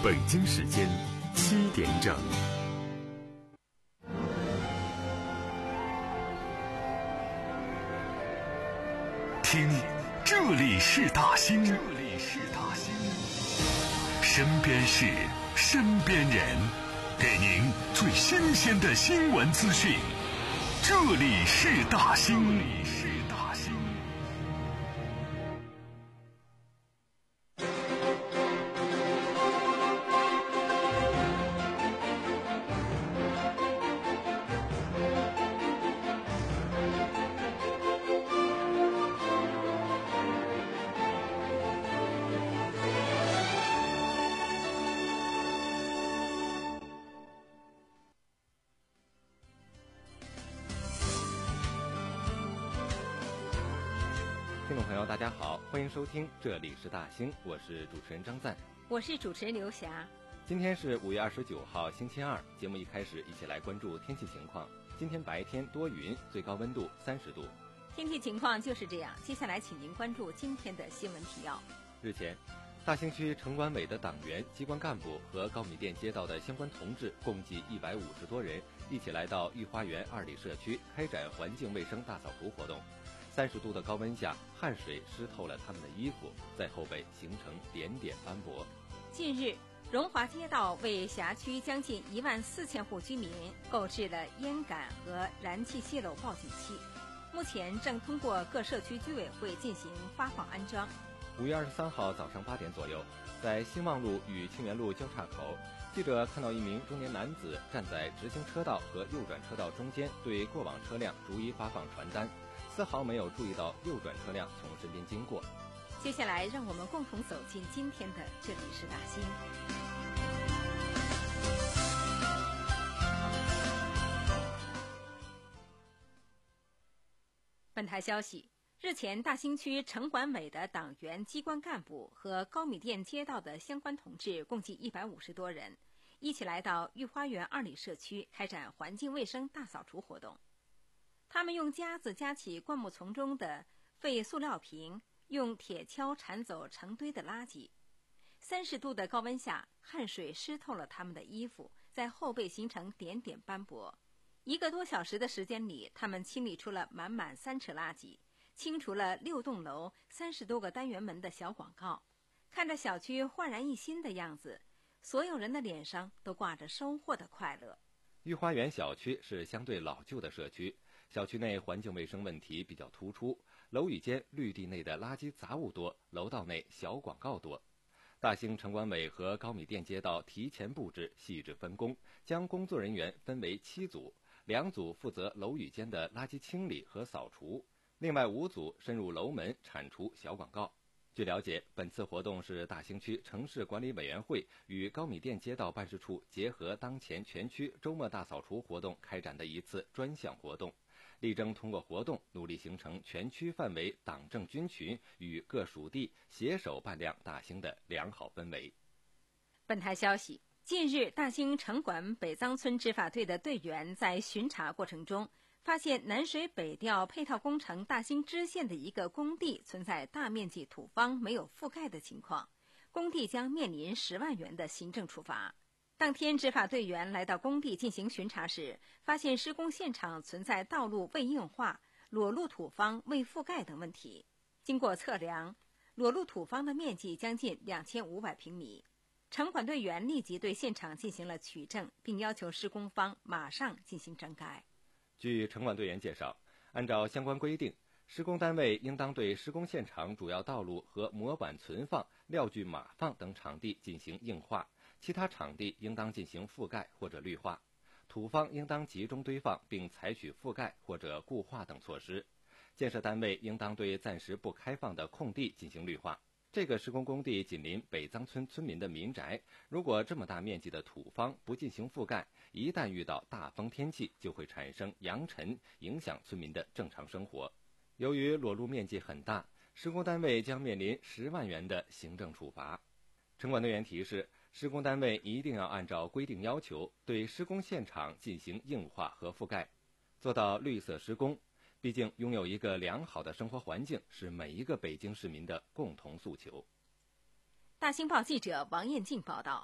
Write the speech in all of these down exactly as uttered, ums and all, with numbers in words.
北京时间七点整。听，这里是大兴，这里是大兴，身边事，身边人，给您最新鲜的新闻资讯。这里是大兴，这里是大兴。 听众朋友大家好，欢迎收听这里是大兴，我是主持人张赞， 我是主持人刘霞。 今天是五月二十九号星期二，节目一开始一起来关注天气情况。今天白天多云，最高温度三十度。 天气情况就是这样，接下来请您关注今天的新闻提要。 日前，大兴区城管委的党员、机关干部和高米店街道的相关同志共计一百五十多人，一起来到御花园二里社区开展环境卫生大扫除活动。三十度的高温下，汗水湿透了他们的衣服，在后背形成点点斑驳。 近日，荣华街道为辖区将近一万四千户居民购置了烟感和燃气泄漏报警器，目前正通过各社区居委会进行发放安装。 五月二十三号早上八点左右，在兴旺路与清源路交叉口，记者看到一名中年男子站在直行车道和右转车道中间，对过往车辆逐一发放传单，丝毫没有注意到右转车辆从身边经过。 接下来让我们共同走进今天的这里是大兴。本台消息，日前大兴区城管委的党员、机关干部和高米店街道的相关同志共计一百五十多人，一起来到御花园二里社区开展环境卫生大扫除活动。他们用夹子夹起灌木丛中的废塑料瓶，用铁锹铲走成堆的垃圾。三十度的高温下，汗水湿透了他们的衣服，在后背形成点点斑驳。一个多小时的时间里，他们清理出了满满三车垃圾，清除了六栋楼三十多个单元门的小广告。看着小区焕然一新的样子，所有人的脸上都挂着收获的快乐。 御花园小区是相对老旧的社区，小区内环境卫生问题比较突出，楼宇间绿地内的垃圾杂物多，楼道内小广告多。大兴城管委和高米店街道提前布置，细致分工，将工作人员分为七组，两组负责楼宇间的垃圾清理和扫除，另外五组深入楼门铲除小广告。据了解，本次活动是大兴区城市管理委员会与高米店街道办事处结合当前全区周末大扫除活动开展的一次专项活动，力争通过活动努力形成全区范围党政军群与各属地携手扮亮大兴的良好氛围。 本台消息，近日大兴城管北藏村执法队的队员在巡查过程中，发现南水北调配套工程大兴支线的一个工地存在大面积土方没有覆盖的情况，工地将面临十万元的行政处罚。当天执法队员来到工地进行巡查时，发现施工现场存在道路未硬化、裸露土方未覆盖等问题。经过测量，裸露土方的面积将近两千五百平米。城管队员立即对现场进行了取证，并要求施工方马上进行整改。 据城管队员介绍，按照相关规定，施工单位应当对施工现场主要道路和模板存放、料具码放等场地进行硬化，其他场地应当进行覆盖或者绿化，土方应当集中堆放并采取覆盖或者固化等措施。建设单位应当对暂时不开放的空地进行绿化。这个施工工地紧邻北藏村村民的民宅，如果这么大面积的土方不进行覆盖，一旦遇到大风天气，就会产生扬尘，影响村民的正常生活。由于裸露面积很大，施工单位将面临十万元的行政处罚。城管队员提示，施工单位一定要按照规定要求，对施工现场进行硬化和覆盖，做到绿色施工。毕竟拥有一个良好的生活环境是每一个北京市民的共同诉求。 大兴报记者王艳静报道，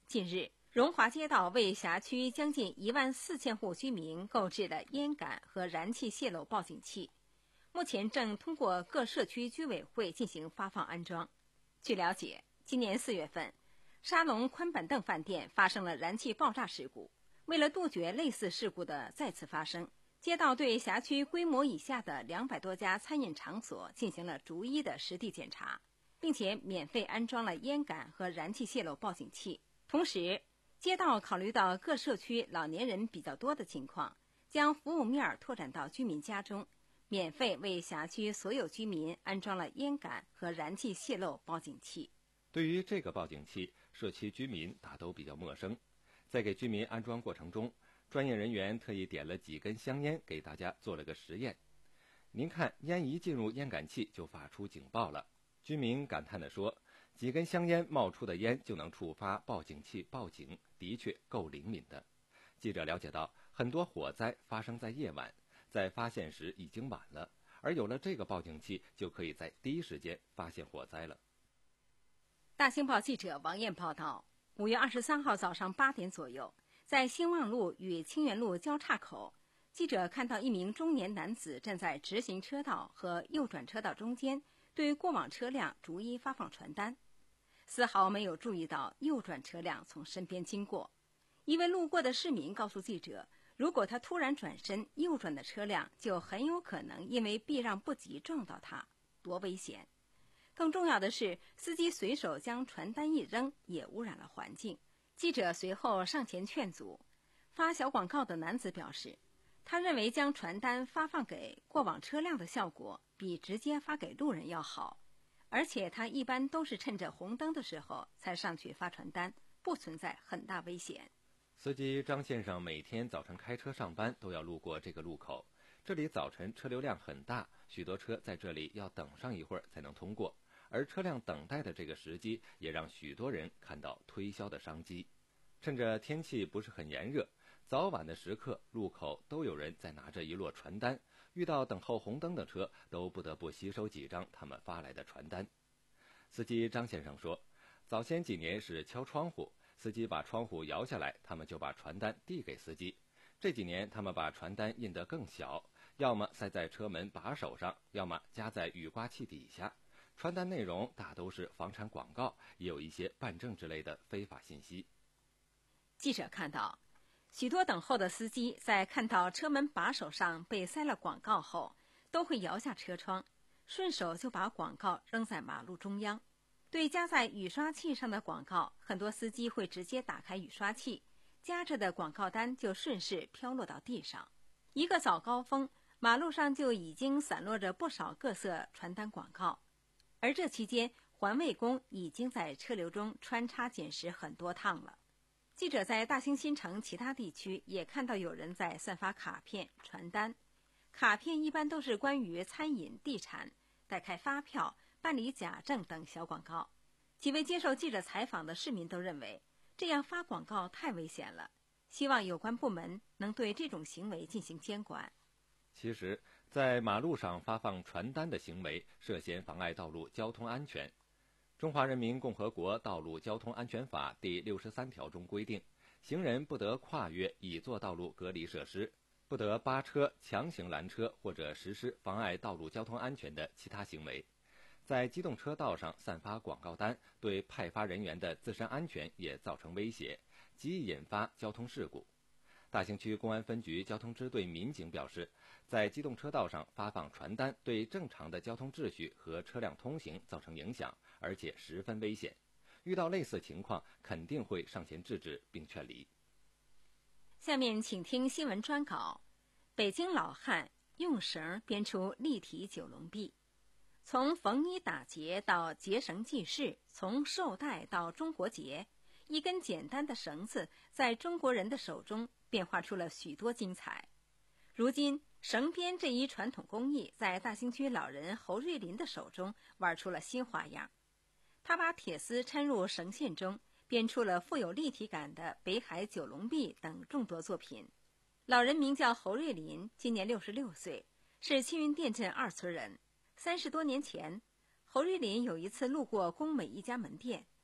近日，荣华街道为辖区将近一万四千户居民购置了烟感和燃气泄漏报警器，目前正通过各社区居委会进行发放安装。据了解，今年四月份，沙龙宽板凳饭店发生了燃气爆炸事故。为了杜绝类似事故的再次发生，街道对辖区规模以下的两百多家餐饮场所进行了逐一的实地检查，并且免费安装了烟感和燃气泄漏报警器。同时，街道考虑到各社区老年人比较多的情况，将服务面拓展到居民家中，免费为辖区所有居民安装了烟感和燃气泄漏报警器。 对于这个报警器，社区居民大都比较陌生。在给居民安装过程中，专业人员特意点了几根香烟给大家做了个实验。您看，烟一进入烟感器就发出警报了。居民感叹地说，几根香烟冒出的烟就能触发报警器报警，的确够灵敏的。记者了解到，很多火灾发生在夜晚，在发现时已经晚了，而有了这个报警器，就可以在第一时间发现火灾了。 大新报记者王艳报道，五月二十三号早上八点左右，在兴旺路与清源路交叉口，记者看到一名中年男子站在直行车道和右转车道中间，对过往车辆逐一发放传单，丝毫没有注意到右转车辆从身边经过。一位路过的市民告诉记者，如果他突然转身，右转的车辆就很有可能因为避让不及撞到他，多危险。更重要的是，司机随手将传单一扔，也污染了环境。记者随后上前劝阻。发小广告的男子表示，他认为将传单发放给过往车辆的效果比直接发给路人要好，而且他一般都是趁着红灯的时候才上去发传单，不存在很大危险。 司机张先生每天早晨开车上班都要路过这个路口，这里早晨车流量很大，许多车在这里要等上一会儿才能通过。而车辆等待的这个时机，也让许多人看到推销的商机。趁着天气不是很炎热，早晚的时刻，路口都有人在拿着一摞传单，遇到等候红灯的车，都不得不吸收几张他们发来的传单。司机张先生说，早先几年是敲窗户，司机把窗户摇下来，他们就把传单递给司机。这几年他们把传单印得更小，要么塞在车门把手上，要么夹在雨刮器底下。传单内容大都是房产广告，也有一些办证之类的非法信息。 记者看到，许多等候的司机在看到车门把手上被塞了广告后，都会摇下车窗，顺手就把广告扔在马路中央。对夹在雨刷器上的广告，很多司机会直接打开雨刷器，夹着的广告单就顺势飘落到地上。一个早高峰，马路上就已经散落着不少各色传单广告。而这期间，环卫工已经在车流中穿插捡拾很多趟了。记者在大兴新城其他地区也看到有人在散发卡片、传单。卡片一般都是关于餐饮、地产、代开发票、办理假证等小广告。几位接受记者采访的市民都认为，这样发广告太危险了，希望有关部门能对这种行为进行监管。 其实，在马路上发放传单的行为涉嫌妨碍道路交通安全。中华人民共和国道路交通安全法第六十三条中规定，行人不得跨越已作道路隔离设施，不得扒车、强行拦车或者实施妨碍道路交通安全的其他行为。在机动车道上散发广告单，对派发人员的自身安全也造成威胁，极易引发交通事故。大兴区公安分局交通支队民警表示，在机动车道上发放传单对正常的交通秩序和车辆通行造成影响，而且十分危险。遇到类似情况，肯定会上前制止并劝离。 下面请听新闻专稿：北京老汉用绳编出立体九龙壁。从缝衣打结到结绳记事，从绶带到中国结，一根简单的绳子在中国人的手中变化出了许多精彩。如今，绳编这一传统工艺在大兴区老人侯瑞林的手中玩出了新花样。他把铁丝掺入绳线中，编出了富有立体感的北海九龙壁等众多作品。老人名叫侯瑞林，今年六十六岁，是青云店镇二村人。三十多年前，侯瑞林有一次路过工美一家门店，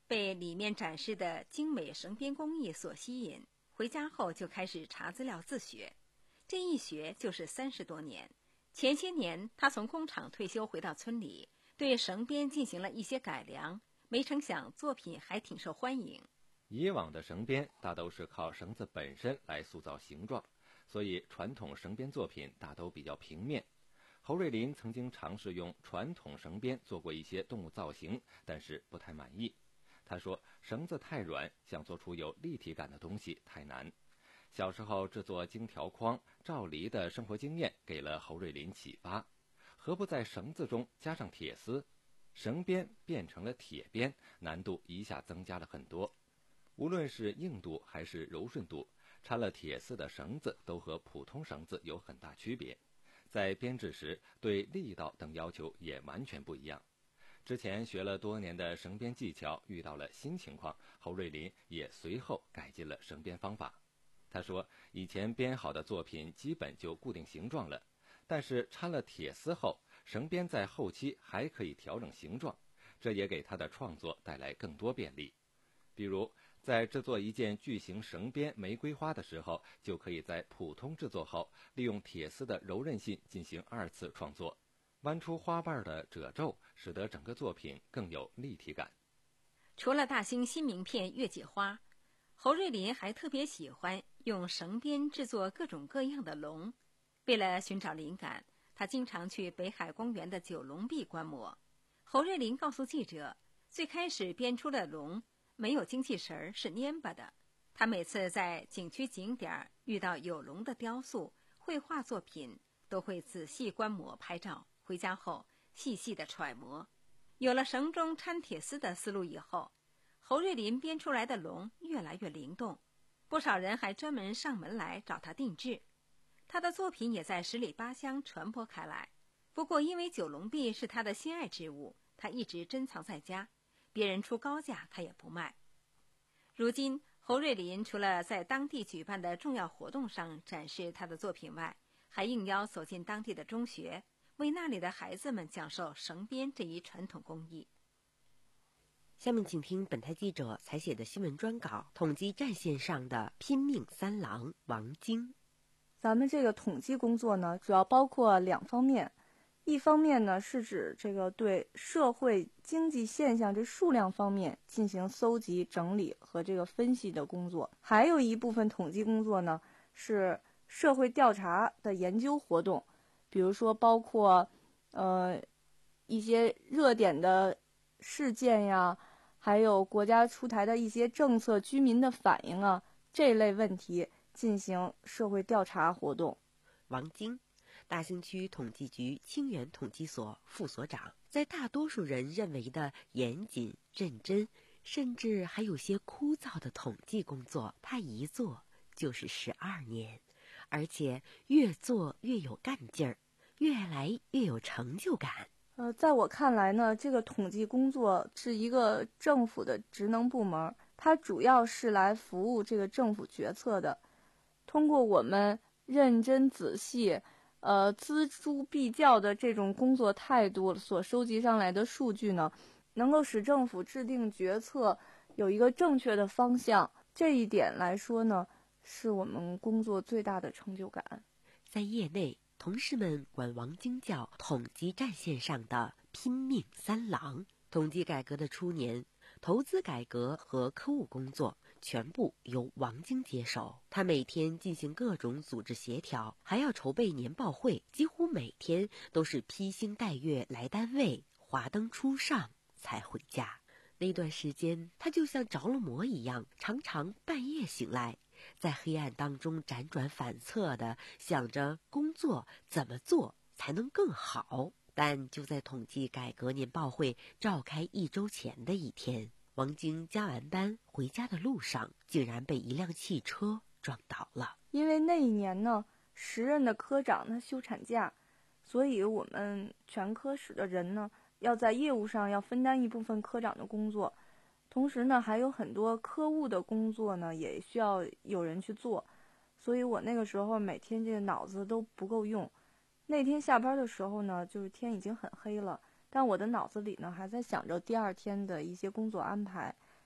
被里面展示的精美绳编工艺所吸引，回家后就开始查资料自学。这一学就是三十多年。前些年他从工厂退休回到村里，对绳编进行了一些改良，没成想作品还挺受欢迎。 以往的绳编大都是靠绳子本身来塑造形状，所以传统绳编作品大都比较平面。侯瑞林曾经尝试用传统绳编做过一些动物造型，但是不太满意。他说绳子太软，想做出有立体感的东西太难。小时候制作荆条框、照梨的生活经验给了侯瑞林启发，何不在绳子中加上铁丝？绳编变成了铁编，难度一下增加了很多。无论是硬度还是柔顺度，掺了铁丝的绳子都和普通绳子有很大区别，在编制时对力道等要求也完全不一样。之前学了多年的绳编技巧遇到了新情况，侯瑞林也随后改进了绳编方法。他说以前编好的作品基本就固定形状了，但是掺了铁丝后，绳编在后期还可以调整形状，这也给他的创作带来更多便利。比如在制作一件巨型绳编玫瑰花的时候，就可以在普通制作后利用铁丝的柔韧性进行二次创作，弯出花瓣的褶皱，使得整个作品更有立体感。 除了大兴新名片月季花，侯瑞林还特别喜欢用绳编制作各种各样的龙。为了寻找灵感，他经常去北海公园的九龙壁观摩。侯瑞林告诉记者，最开始编出的龙没有精气神，是蔫巴的。他每次在景区景点遇到有龙的雕塑、绘画作品，都会仔细观摩拍照，回家后细细的揣摩。有了绳中掺铁丝的思路以后，侯瑞林编出来的龙越来越灵动，不少人还专门上门来找他定制。他的作品也在十里八乡传播开来。不过因为九龙壁是他的心爱之物，他一直珍藏在家，别人出高价他也不卖。如今侯瑞林除了在当地举办的重要活动上展示他的作品外，还应邀走进当地的中学，为那里的孩子们讲授绳编这一传统工艺。 下面请听本台记者采写的新闻专稿，统计战线上的拼命三郎王晶。 咱们这个统计工作呢，主要包括两方面。一方面呢，是指这个对社会经济现象这数量方面进行搜集、整理和这个分析的工作；还有一部分统计工作呢，是社会调查的研究活动，比如说包括呃一些热点的事件呀，还有国家出台的一些政策、居民的反应啊，这类问题进行社会调查活动。 王晶，大兴区统计局清源统计所副所长，在大多数人认为的严谨、认真，甚至还有些枯燥的统计工作，他一做就是十二年，而且越做越有干劲儿，越来越有成就感。 呃，在我看来呢，这个统计工作是一个政府的职能部门，它主要是来服务这个政府决策的。通过我们认真仔细呃，锱铢必较的这种工作态度所收集上来的数据呢，能够使政府制定决策有一个正确的方向。这一点来说呢，是我们工作最大的成就感。 在业内，同事们管王晶叫统计战线上的拼命三郎。统计改革的初年，投资改革和科务工作全部由王晶接手。他每天进行各种组织协调，还要筹备年报会，几乎每天都是披星戴月来单位，华灯初上才回家。那段时间，他就像着了魔一样，常常半夜醒来，在黑暗当中辗转反侧地想着工作怎么做才能更好。但就在统计改革年报会召开一周前的一天，王晶加完班回家的路上，竟然被一辆汽车撞倒了。 因为那一年呢，时任的科长他休产假，所以我们全科室的人呢，要在业务上要分担一部分科长的工作，同时呢，还有很多科务的工作呢，也需要有人去做，所以我那个时候每天这个脑子都不够用。那天下班的时候呢，就是天已经很黑了，但我的脑子里呢还在想着第二天的一些工作安排，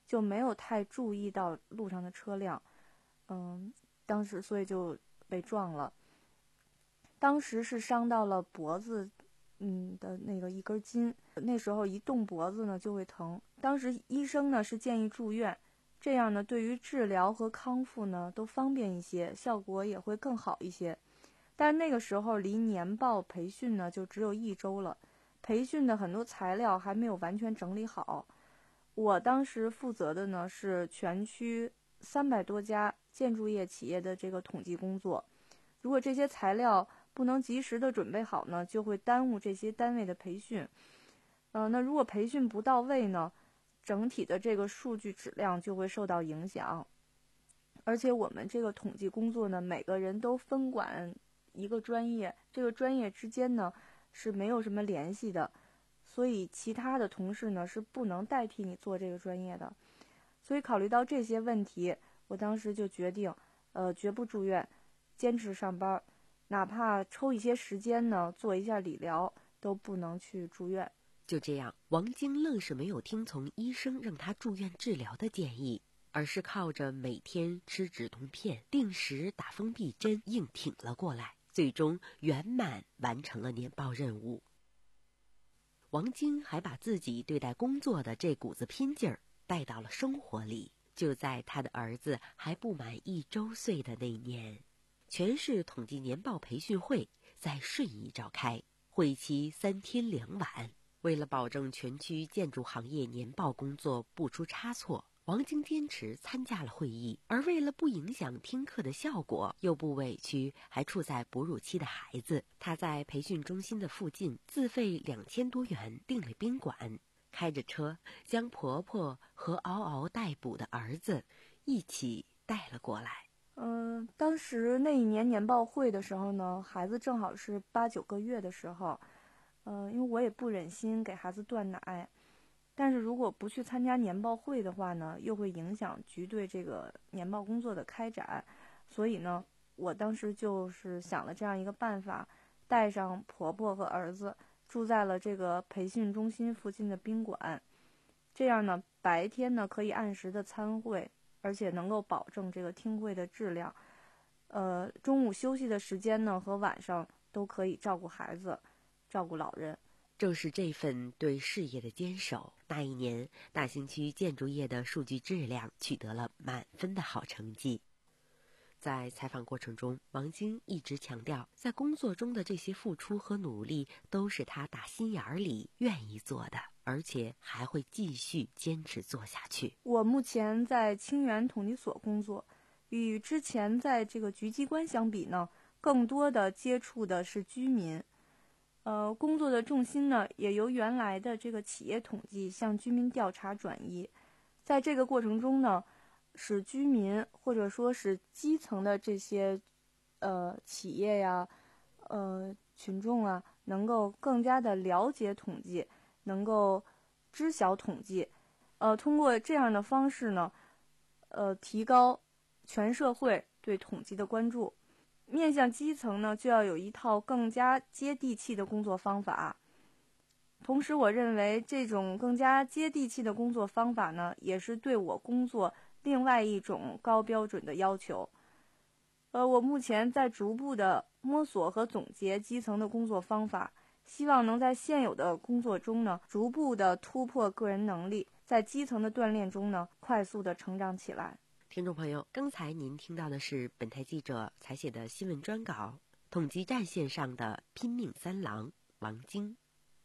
就没有太注意到路上的车辆，嗯，当时所以就被撞了。当时是伤到了脖子，嗯的那个一根筋，那时候一动脖子呢就会疼。当时医生呢是建议住院，这样呢对于治疗和康复呢都方便一些，效果也会更好一些。但那个时候离年报培训呢就只有一周了，培训的很多材料还没有完全整理好。我当时负责的呢是全区三百多家建筑业企业的这个统计工作，如果这些材料不能及时的准备好呢，就会耽误这些单位的培训。呃，那如果培训不到位呢，整体的这个数据质量就会受到影响。而且我们这个统计工作呢，每个人都分管一个专业，这个专业之间呢是没有什么联系的，所以其他的同事呢是不能代替你做这个专业的。所以考虑到这些问题，我当时就决定，呃，绝不住院，坚持上班，哪怕抽一些时间呢，做一下理疗，都不能去住院。 就这样，王晶愣是没有听从医生让他住院治疗的建议，而是靠着每天吃止痛片、定时打封闭针硬挺了过来，最终圆满完成了年报任务。王晶还把自己对待工作的这股子拼劲儿带到了生活里。就在他的儿子还不满一周岁的那年，全市统计年报培训会在顺义召开，会期三天两晚。为了保证全区建筑行业年报工作不出差错，王晶坚持参加了会议，而为了不影响听课的效果，又不委屈还处在哺乳期的孩子，他在培训中心的附近自费两千多元订了宾馆，开着车将婆婆和嗷嗷待哺的儿子一起带了过来。 嗯、呃，当时那一年年报会的时候呢，孩子正好是八九个月的时候，呃，因为我也不忍心给孩子断奶，但是如果不去参加年报会的话呢，又会影响局对这个年报工作的开展，所以呢，我当时就是想了这样一个办法，带上婆婆和儿子住在了这个培训中心附近的宾馆，这样呢，白天呢可以按时的参会，而且能够保证这个听会的质量。呃，中午休息的时间呢和晚上都可以照顾孩子，照顾老人。 正是这份对事业的坚守，那一年大兴区建筑业的数据质量取得了满分的好成绩。在采访过程中，王晶一直强调，在工作中的这些付出和努力都是他打心眼里愿意做的，而且还会继续坚持做下去。 我目前在清源统计所工作，与之前在这个局机关相比呢，更多的接触的是居民。呃，工作的重心呢，也由原来的这个企业统计向居民调查转移。在这个过程中呢，使居民或者说是基层的这些呃企业呀、呃群众啊，能够更加的了解统计，能够知晓统计。呃，通过这样的方式呢，呃，提高全社会对统计的关注。面向基层呢，就要有一套更加接地气的工作方法。同时，我认为这种更加接地气的工作方法呢，也是对我工作另外一种高标准的要求。呃，我目前在逐步的摸索和总结基层的工作方法，希望能在现有的工作中呢，逐步的突破个人能力，在基层的锻炼中呢，快速的成长起来。 听众朋友，刚才您听到的是本台记者采写的新闻专稿，统计战线上的拼命三郎王晶。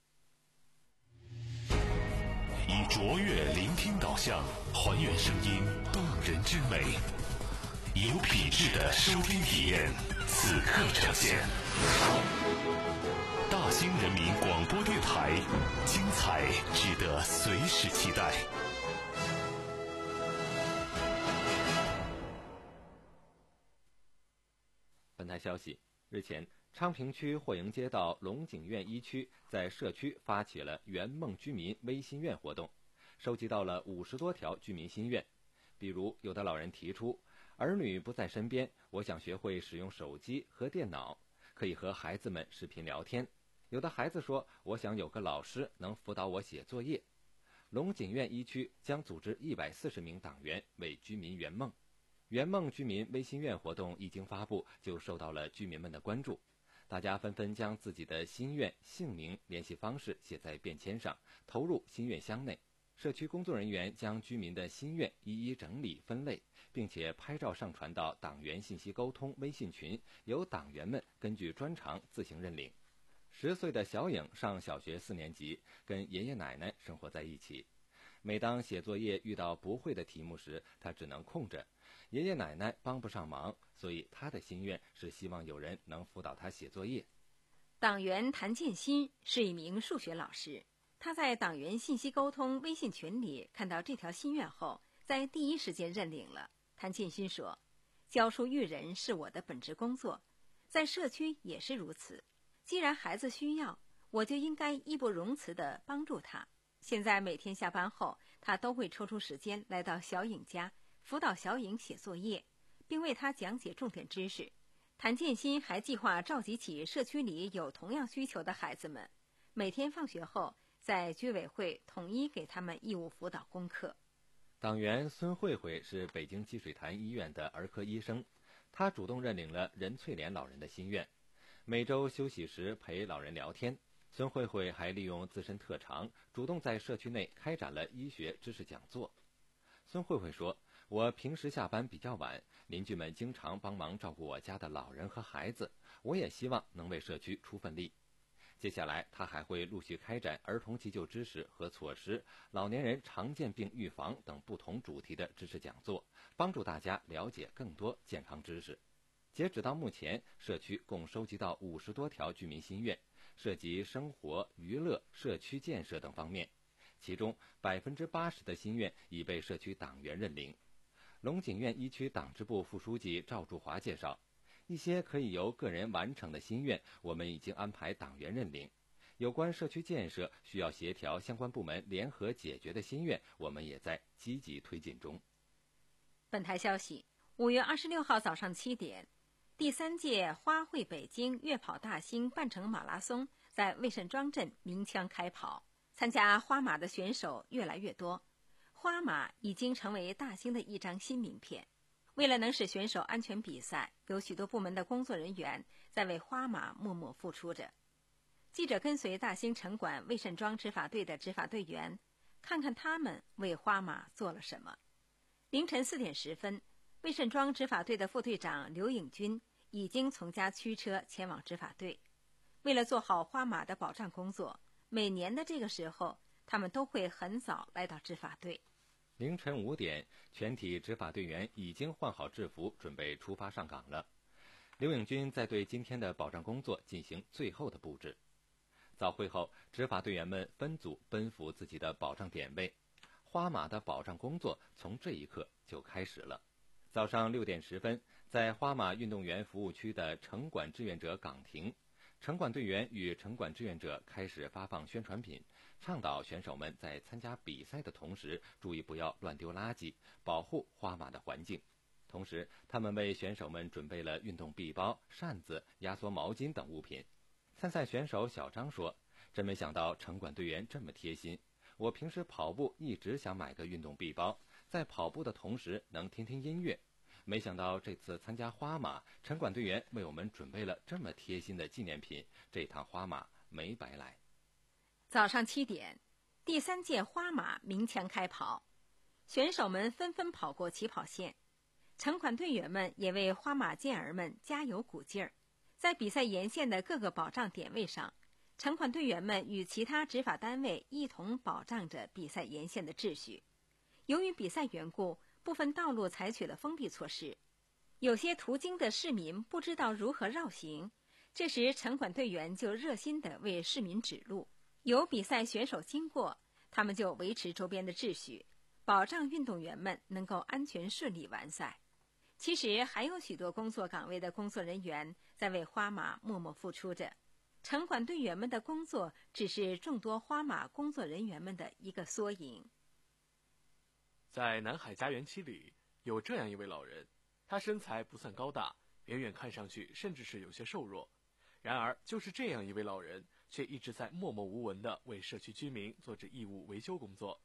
以卓越聆听导向，还原声音动人之美，有品质的收听体验，此刻呈现。大兴人民广播电台，精彩值得随时期待。 本台消息，日前，昌平区霍营街道龙井苑一区在社区发起了圆梦居民微心愿活动，收集到了五十多条居民心愿。比如，有的老人提出，儿女不在身边，我想学会使用手机和电脑，可以和孩子们视频聊天。有的孩子说，我想有个老师能辅导我写作业。 龙井苑一区将组织一百四十名党员为居民圆梦。圆梦居民微心愿活动一经发布，就受到了居民们的关注。大家纷纷将自己的心愿、姓名、联系方式写在便签上，投入心愿箱内。社区工作人员将居民的心愿一一整理分类，并且拍照上传到党员信息沟通微信群，由党员们根据专长自行认领。十岁的小颖上小学四年级，跟爷爷奶奶生活在一起。每当写作业遇到不会的题目时，她只能空着，爷爷奶奶帮不上忙，所以她的心愿是希望有人能辅导她写作业。 党员谭建新是一名数学老师，他在党员信息沟通微信群里看到这条心愿后，在第一时间认领了。谭建新说，教书育人是我的本职工作，在社区也是如此。既然孩子需要，我就应该义不容辞地帮助他。现在每天下班后，他都会抽出时间来到小颖家，辅导小颖写作业，并为他讲解重点知识。谭建新还计划召集起社区里有同样需求的孩子们，每天放学后在居委会统一给他们义务辅导功课。 党员孙慧慧是北京积水潭医院的儿科医生，她主动认领了任翠莲老人的心愿，每周休息时陪老人聊天。孙慧慧还利用自身特长，主动在社区内开展了医学知识讲座。孙慧慧说，我平时下班比较晚，邻居们经常帮忙照顾我家的老人和孩子，我也希望能为社区出份力。接下来他还会陆续开展儿童急救知识和措施、老年人常见病预防等不同主题的知识讲座，帮助大家了解更多健康知识。截止到目前，社区共收集到五十多条居民心愿，涉及生活、娱乐、社区建设等方面，其中百分之八十的心愿已被社区党员认领。龙井苑一区党支部副书记赵柱华介绍，一些可以由个人完成的心愿，我们已经安排党员认领；有关社区建设需要协调相关部门联合解决的心愿，我们也在积极推进中。 本台消息，五月二十六号早上七点，第三届花卉北京月跑大兴半程马拉松在魏慎庄镇鸣枪开跑，参加花马的选手越来越多，花马已经成为大兴的一张新名片。为了能使选手安全比赛，有许多部门的工作人员在为花马默默付出着。记者跟随大兴城管魏慎庄执法队的执法队员，看看他们为花马做了什么。凌晨四点十分，魏慎庄执法队的副队长刘颖军已经从家驱车前往执法队。为了做好花马的保障工作，每年的这个时候，他们都会很早来到执法队。 凌晨五点，全体执法队员已经换好制服，准备出发上岗了。刘颖军在对今天的保障工作进行最后的布置。早会后，执法队员们分组奔赴自己的保障点位，花马的保障工作从这一刻就开始了。早上六点十分，在花马运动员服务区的城管志愿者岗亭，城管队员与城管志愿者开始发放宣传品，倡导选手们在参加比赛的同时，注意不要乱丢垃圾，保护花马的环境。同时，他们为选手们准备了运动臂包、扇子、压缩毛巾等物品。参赛选手小张说，真没想到城管队员这么贴心，我平时跑步一直想买个运动臂包，在跑步的同时能听听音乐，没想到这次参加花马，城管队员为我们准备了这么贴心的纪念品，这趟花马没白来。 早上七点，第三届花马鸣枪开跑，选手们纷纷跑过起跑线，城管队员们也为花马健儿们加油鼓劲儿。在比赛沿线的各个保障点位上，城管队员们与其他执法单位一同保障着比赛沿线的秩序。由于比赛缘故，部分道路采取了封闭措施，有些途经的市民不知道如何绕行，这时城管队员就热心地为市民指路。有比赛选手经过，他们就维持周边的秩序，保障运动员们能够安全顺利完赛。其实还有许多工作岗位的工作人员在为花马默默付出着，城管队员们的工作只是众多花马工作人员们的一个缩影。 在南海家园七里，有这样一位老人，他身材不算高大，远远看上去甚至是有些瘦弱。然而就是这样一位老人，却一直在默默无闻地为社区居民做着义务维修工作。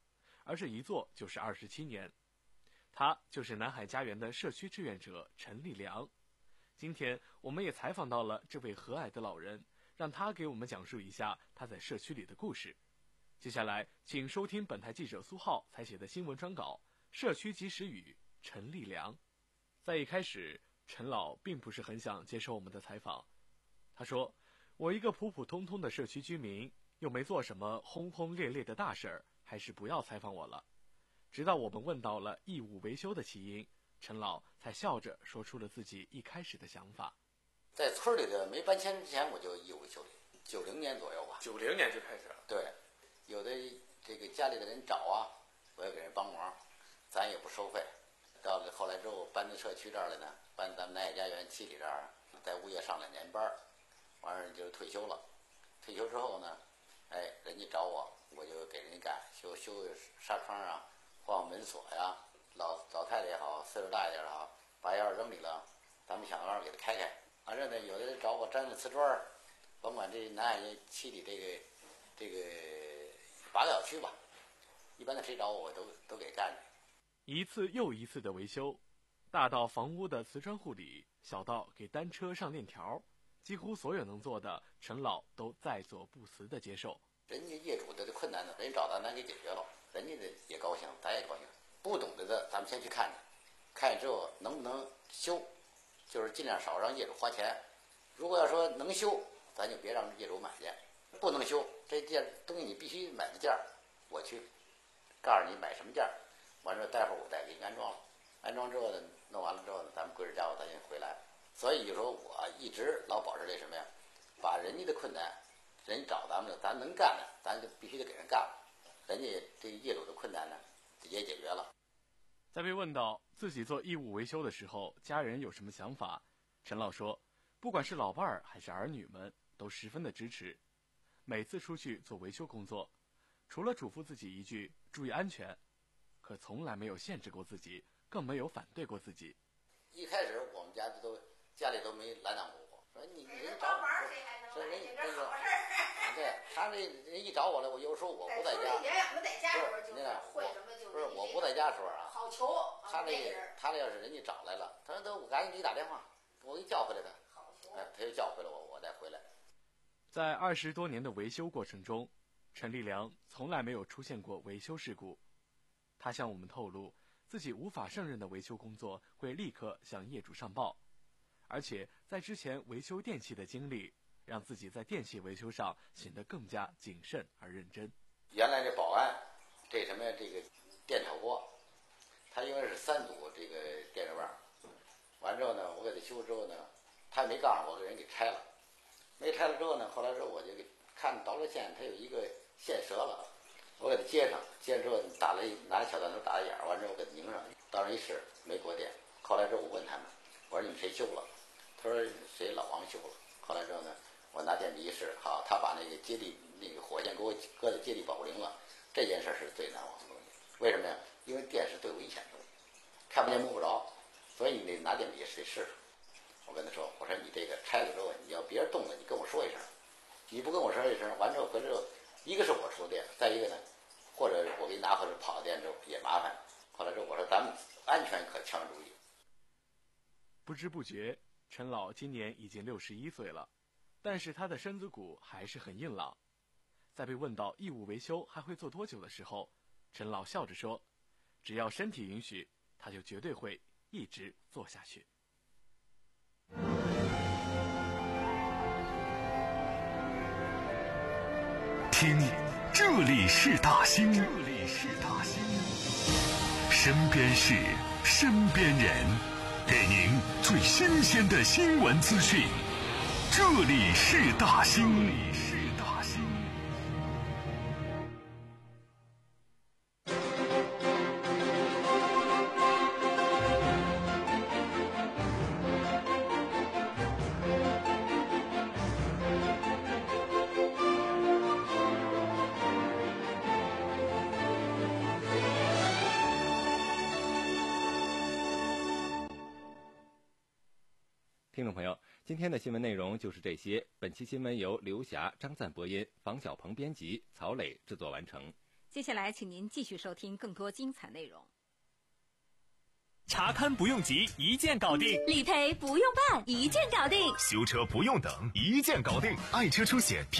而这一做就是二十七年。他就是南海家园的社区志愿者陈立良。今天我们也采访到了这位和蔼的老人，让他给我们讲述一下他在社区里的故事。接下来请收听本台记者苏浩采写的新闻专稿《社区及时雨》陈立良。在一开始，陈老并不是很想接受我们的采访。他说，我一个普普通通的社区居民，又没做什么轰轰烈烈的大事儿，还是不要采访我了。直到我们问到了义务维修的起因，陈老才笑着说出了自己一开始的想法。 在村里的没搬迁之前，我就义务维修了，九零年左右吧。 九零年就开始了。 对，有的这个家里的人找啊，我要给人帮忙，咱也不收费。到了后来之后搬到社区这儿来呢，搬咱们南海家园七里这儿，在物业上两年班，完事就退休了。退休之后呢，哎，人家找我，我就给人家干，修修纱窗啊，换换门锁呀。老老太太也好，岁数大一点也好，把钥匙扔里了，咱们想办法给他开开。完事呢，有的人找我粘个瓷砖，甭管这南海七里这个这个八个小区吧，一般的谁找我，我都都给干。 一次又一次的维修，大到房屋的瓷砖护理，小到给单车上链条，几乎所有能做的，陈老都在所不辞的接受。 人家业主的困难呢，人找咱咱给解决了，人家的也高兴，咱也高兴。不懂得的，咱们先去看看，看见之后能不能修，就是尽量少让业主花钱。如果要说能修，咱就别让业主买去；不能修，这件东西你必须买的件儿，我去告诉你买什么件儿，完了待会儿我再给你安装了。安装之后呢，弄完了之后呢，咱们归置家伙咱就回来。所以就说我一直老保持这什么呀，把人家的困难，人家找咱们了，咱能干的，咱就必须得给人干了。人家这业主的困难呢，也解决了。 在被问到自己做义务维修的时候，家人有什么想法，陈老说，不管是老伴儿还是儿女们，都十分的支持。每次出去做维修工作，除了嘱咐自己一句注意安全，可从来没有限制过自己，更没有反对过自己。 一开始我们家都家里都没拦挡过我，说你人找我，说人这个，对他这人一找我了，我有时候我不在家，不是那个不是我不在家时候啊， 好求他这他这要是人家找来了，他说都我赶紧给你打电话，我给你叫回来他，哎，他就叫回来我，我再回来。 在二十多年的维修过程中，陈立良从来没有出现过维修事故。他向我们透露，自己无法胜任的维修工作会立刻向业主上报，而且在之前维修电器的经历，让自己在电器维修上显得更加谨慎而认真。 原来这保安，这什么这个电炒锅，他因为是三组这个电热棒，完之后呢，我给他修之后呢，他没告诉我，给人给拆了。没拆了之后呢，后来之后我就给看导热线，它有一个线折了，我给它接上，接上之后打了一拿小弹头打了眼儿，完之后我给它拧上，到那一试没过电。后来之后我问他们，我说你们谁修了？他说谁老王修了。后来之后呢，我拿电笔一试，好，他把那个接地那个火线给我搁在接地保护铃了。这件事是最难忘的东西，为什么呀？因为电是最危险的东西，看不见摸不着，所以你得拿电笔得试。我跟他说，我说你这个拆了之后，你要别人动了，你跟我说一声，你不跟我说一声，完之后回来之后，一个是我出电，再一个呢，或者我给你拿回来跑了电之后也麻烦。后来之后我说咱们安全可强注意。 不知不觉，陈老今年已经六十一岁了，但是他的身子骨还是很硬朗。在被问到义务维修还会做多久的时候，陈老笑着说，只要身体允许，他就绝对会一直做下去。 听，这里是大兴，这里是大兴，身边事，身边人，给您最新鲜的新闻资讯。这里是大兴，这里是大兴。 听众朋友，今天的新闻内容就是这些。本期新闻由刘霞、张赞播音，房小鹏编辑，曹磊制作完成。 接下来，请您继续收听更多精彩内容。 查勘不用急，一键搞定； 理赔不用办，一键搞定； 修车不用等，一键搞定。爱车出险。